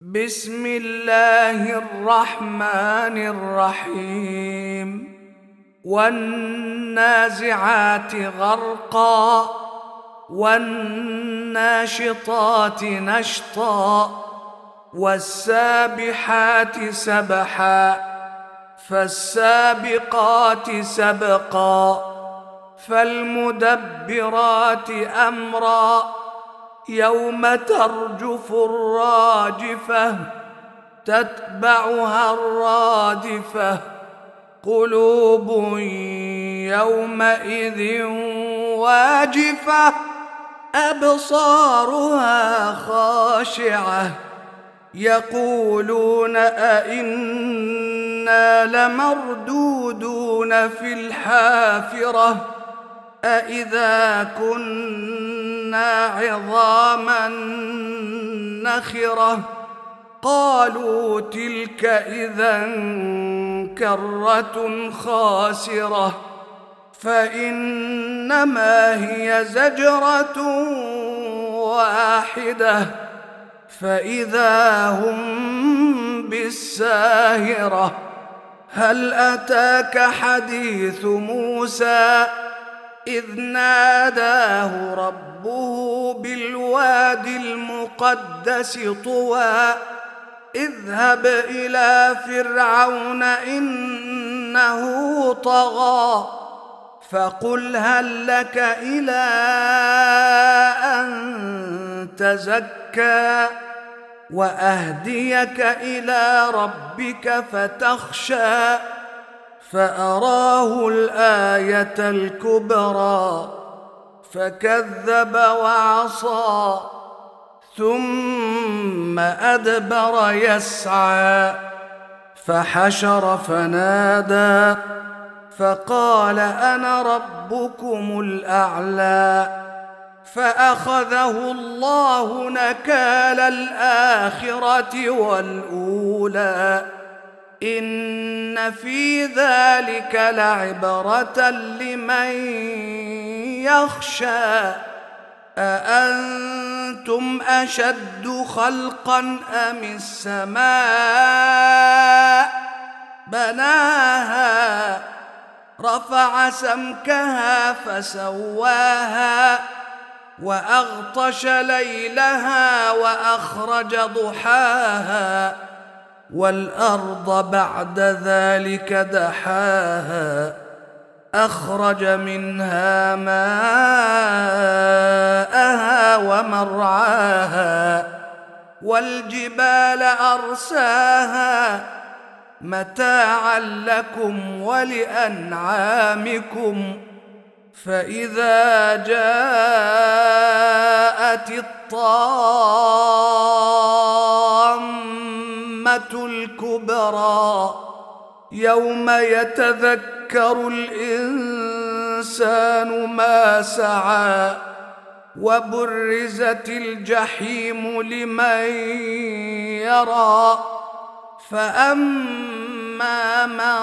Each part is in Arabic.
بسم الله الرحمن الرحيم والنازعات غرقا والناشطات نشطا والسابحات سبحا فالسابقات سبقا فالمدبرات أمرا يوم ترجف الراجفة تتبعها الرادفة قلوب يومئذ واجفة أبصارها خاشعة يقولون أئنا لمردودون في الحافرة أئذا كنا عظاما نخرة قالوا تلك إذا كرة خاسرة فإنما هي زجرة واحدة فإذا هم بالساهرة هل أتاك حديث موسى إذ ناداه ربه بالواد المقدس طوى اذهب إلى فرعون إنه طغى فقل هل لك إلى أن تزكى وأهديك إلى ربك فتخشى فأراه الآية الكبرى فكذب وعصى ثم أدبر يسعى فحشر فنادى فقال أنا ربكم الأعلى فأخذه الله نكال الآخرة والأولى إن في ذلك لعبرة لمن يخشى أأنتم أشد خلقا أم السماء بناها رفع سمكها فسواها وأغطش ليلها وأخرج ضحاها والأرض بعد ذلك دحاها أخرج منها ماءها ومرعاها والجبال أرساها متاعا لكم ولأنعامكم فإذا جاءت الطامة الكبرى يوم يتذكر الإنسان ما سعى وبرزت الجحيم لمن يرى فأما من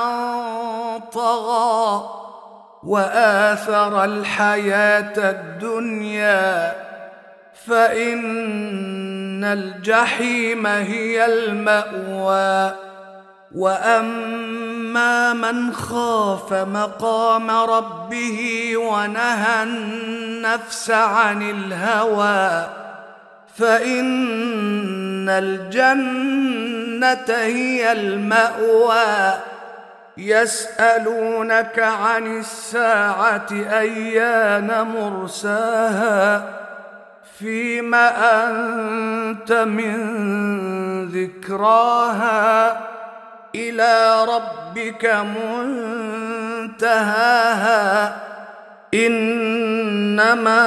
طغى وآثر الحياة الدنيا فإن الجحيم هي المأوى وأما من خاف مقام ربه ونهى النفس عن الهوى فإن الجنة هي المأوى يسألونك عن الساعة أيان مرساها فيم أنت من ذكراها إلى ربك منتهاها إنما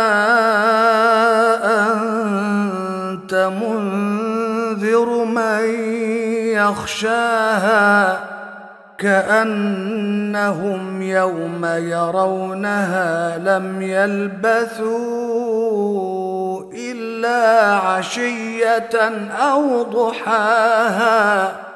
أنت منذر من يخشاها كأنهم يوم يرونها لم يلبثوا إلا عشية أو ضحاها